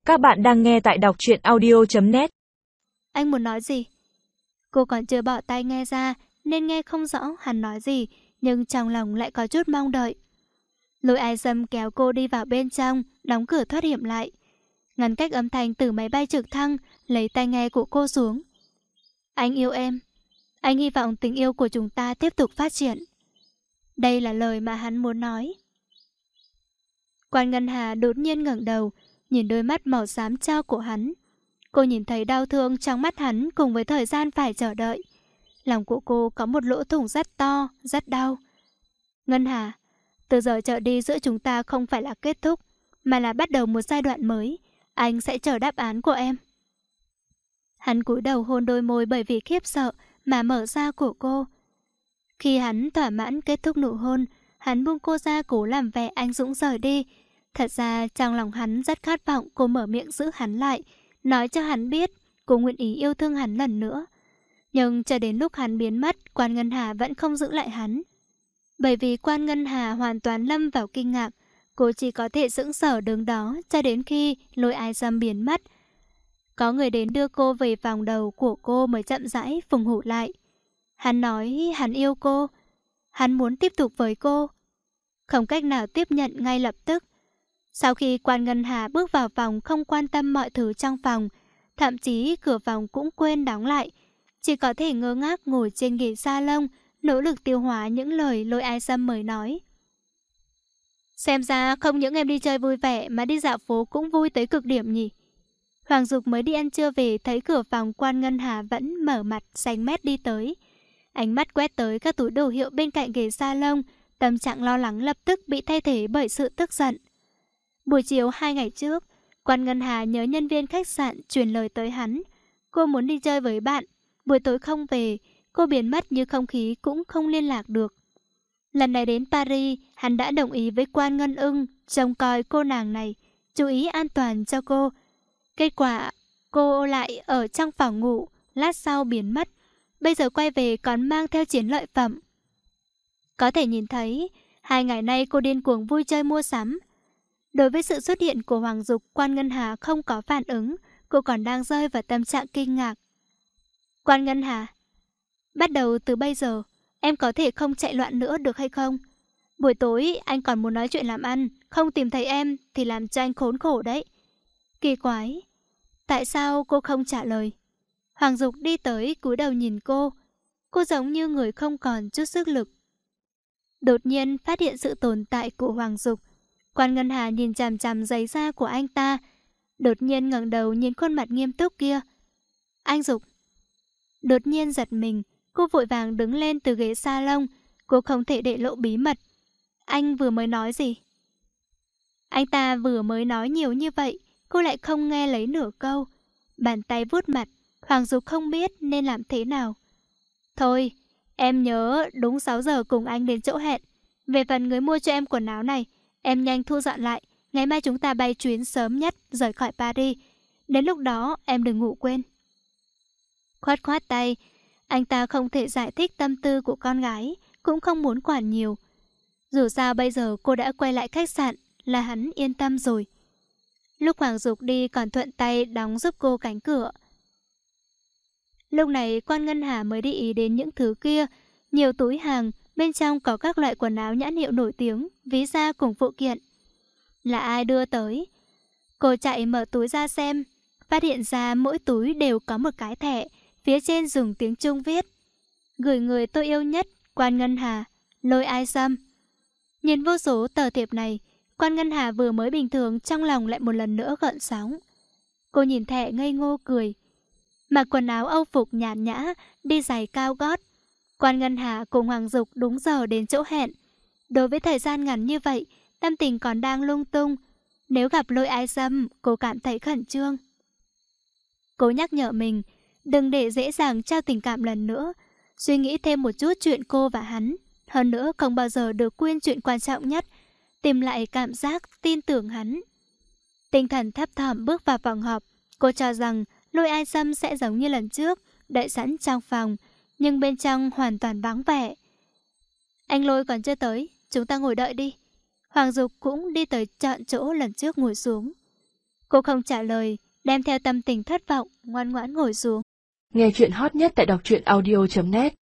Các bạn đang nghe tại đọc truyện audio.net. Anh muốn nói gì? Cô còn chưa bỏ tai nghe ra nên nghe không rõ hắn nói gì, nhưng trong lòng lại có chút mong đợi. Lôi Ai Dâm kéo cô đi vào bên trong, đóng cửa thoát hiểm lại. Ngăn cách âm thanh từ máy bay trực thăng, lấy tai nghe của cô xuống. Anh yêu em. Anh hy vọng tình yêu của chúng ta tiếp tục phát triển. Đây là lời mà hắn muốn nói. Quan Ngân Hà đột nhiên ngẩng đầu, nhìn đôi mắt màu xám tro của hắn. Cô nhìn thấy đau thương trong mắt hắn cùng với thời gian phải chờ đợi. Lòng của cô có một lỗ thủng rất to, rất đau. Ngân Hà, từ giờ trở đi giữa chúng ta không phải là kết thúc, mà là bắt đầu một giai đoạn mới. Anh sẽ chờ đáp án của em. Hắn cúi đầu hôn đôi môi bởi vì khiếp sợ mà mở ra của cô. Khi hắn thỏa mãn kết thúc nụ hôn, hắn buông cô ra cố làm vẻ anh dũng rời đi. Thật ra trong lòng hắn rất khát vọng cô mở miệng giữ hắn lại, nói cho hắn biết cô nguyện ý yêu thương hắn lần nữa. Nhưng cho đến lúc hắn biến mất, Quan Ngân Hà vẫn không giữ lại hắn. Bởi vì Quan Ngân Hà hoàn toàn lâm vào kinh ngạc, cô chỉ có thể sững sờ đứng đó cho đến khi Lôi Ai Dâm biến mất. Có người đến đưa cô về phòng đầu của cô mới chậm rãi phùng hủ lại. Hắn nói hắn yêu cô, hắn muốn tiếp tục với cô. Không cách nào tiếp nhận ngay lập tức. Sau khi Quan Ngân Hà bước vào phòng không quan tâm mọi thứ trong phòng, thậm chí cửa phòng cũng quên đóng lại, chỉ có thể ngơ ngác ngồi trên ghế salon, nỗ lực tiêu hóa những lời Lôi Ai Dâm mới nói. Xem ra không những em đi chơi vui vẻ mà đi dạo phố cũng vui tới cực điểm nhỉ. Hoàng Dục mới đi ăn trưa về thấy cửa phòng Quan Ngân Hà vẫn mở mặt xanh mét đi tới. Ánh mắt quét tới các túi đồ hiệu bên cạnh ghế salon, tâm trạng lo lắng lập tức bị thay thế bởi sự tức giận. Buổi chiều 2 ngày trước, Quan Ngân Hà nhớ nhân viên khách sạn truyền lời tới hắn. Cô muốn đi chơi với bạn, buổi tối không về, cô biến mất như không khí cũng không liên lạc được. Lần này đến Paris, hắn đã đồng ý với Quan Ngân Ưng trông coi cô nàng này, chú ý an toàn cho cô. Kết quả, cô lại ở trong phòng ngủ, lát sau biến mất. Bây giờ quay về còn mang theo chiến lợi phẩm. Có thể nhìn thấy, 2 ngày nay cô điên cuồng vui chơi mua sắm. Đối với sự xuất hiện của Hoàng Dục, Quan Ngân Hà không có phản ứng, cô còn đang rơi vào tâm trạng kinh ngạc. Quan Ngân Hà, bắt đầu từ bây giờ, em có thể không chạy loạn nữa được hay không? Buổi tối anh còn muốn nói chuyện làm ăn, không tìm thấy em thì làm cho anh khốn khổ đấy. Kỳ quái, tại sao cô không trả lời? Hoàng Dục đi tới cúi đầu nhìn cô. Cô giống như người không còn chút sức lực. Đột nhiên phát hiện sự tồn tại của Hoàng Dục. Quan Ngân Hà nhìn chằm chằm giấy da của anh ta. Đột nhiên ngẩng đầu nhìn khuôn mặt nghiêm túc kia. Anh Dục. Đột nhiên giật mình, cô vội vàng đứng lên từ ghế salon. Cô không thể để lộ bí mật. Anh vừa mới nói gì? Anh ta vừa mới nói nhiều như vậy, cô lại không nghe lấy nửa câu. Bàn tay vuốt mặt, Hoàng Dục không biết nên làm thế nào. Thôi, em nhớ đúng 6 giờ cùng anh đến chỗ hẹn. Về phần người mua cho em quần áo này, em nhanh thu dọn lại. Ngày mai chúng ta bay chuyến sớm nhất rời khỏi Paris. Đến lúc đó em đừng ngủ quên. Khoát khoát tay, anh ta không thể giải thích tâm tư của con gái, cũng không muốn quản nhiều. Dù sao bây giờ cô đã quay lại khách sạn là hắn yên tâm rồi. Lúc Hoàng Dục đi còn thuận tay đóng giúp cô cánh cửa. Lúc này Quan Ngân Hà mới để ý đến những thứ kia. Nhiều túi hàng, bên trong có các loại quần áo nhãn hiệu nổi tiếng, ví da cùng phụ kiện. Là ai đưa tới? Cô chạy mở túi ra xem, phát hiện ra mỗi túi đều có một cái thẻ, phía trên dùng tiếng Trung viết: gửi người tôi yêu nhất, Quan Ngân Hà, Lôi Ai Dâm. Nhìn vô số tờ thiệp này, Quan Ngân Hà vừa mới bình thường trong lòng lại một lần nữa gợn sóng. Cô nhìn thẻ ngây ngô cười. Mặc quần áo Âu phục nhàn nhã, đi giày cao gót. Quan Ngân Hà cùng Hoàng Dục đúng giờ đến chỗ hẹn. Đối với thời gian ngắn như vậy, tâm tình còn đang lung tung. Nếu gặp Lôi Ai Dâm, cô cảm thấy khẩn trương. Cô nhắc nhở mình, đừng để dễ dàng trao tình cảm lần nữa. Suy nghĩ thêm một chút chuyện cô và hắn. Hơn nữa không bao giờ được quên chuyện quan trọng nhất, tìm lại cảm giác tin tưởng hắn. Tinh thần thấp thỏm bước vào phòng họp. Cô cho rằng Lôi Ai Dâm sẽ giống như lần trước, đợi sẵn trong phòng, nhưng bên trong hoàn toàn vắng vẻ. Anh Lôi còn chưa tới, chúng ta ngồi đợi đi. Hoàng Dục cũng đi tới chọn chỗ lần trước ngồi xuống. Cô không trả lời, đem theo tâm tình thất vọng, ngoan ngoãn ngồi xuống. Nghe chuyện hot nhất tại đọc truyện audio.net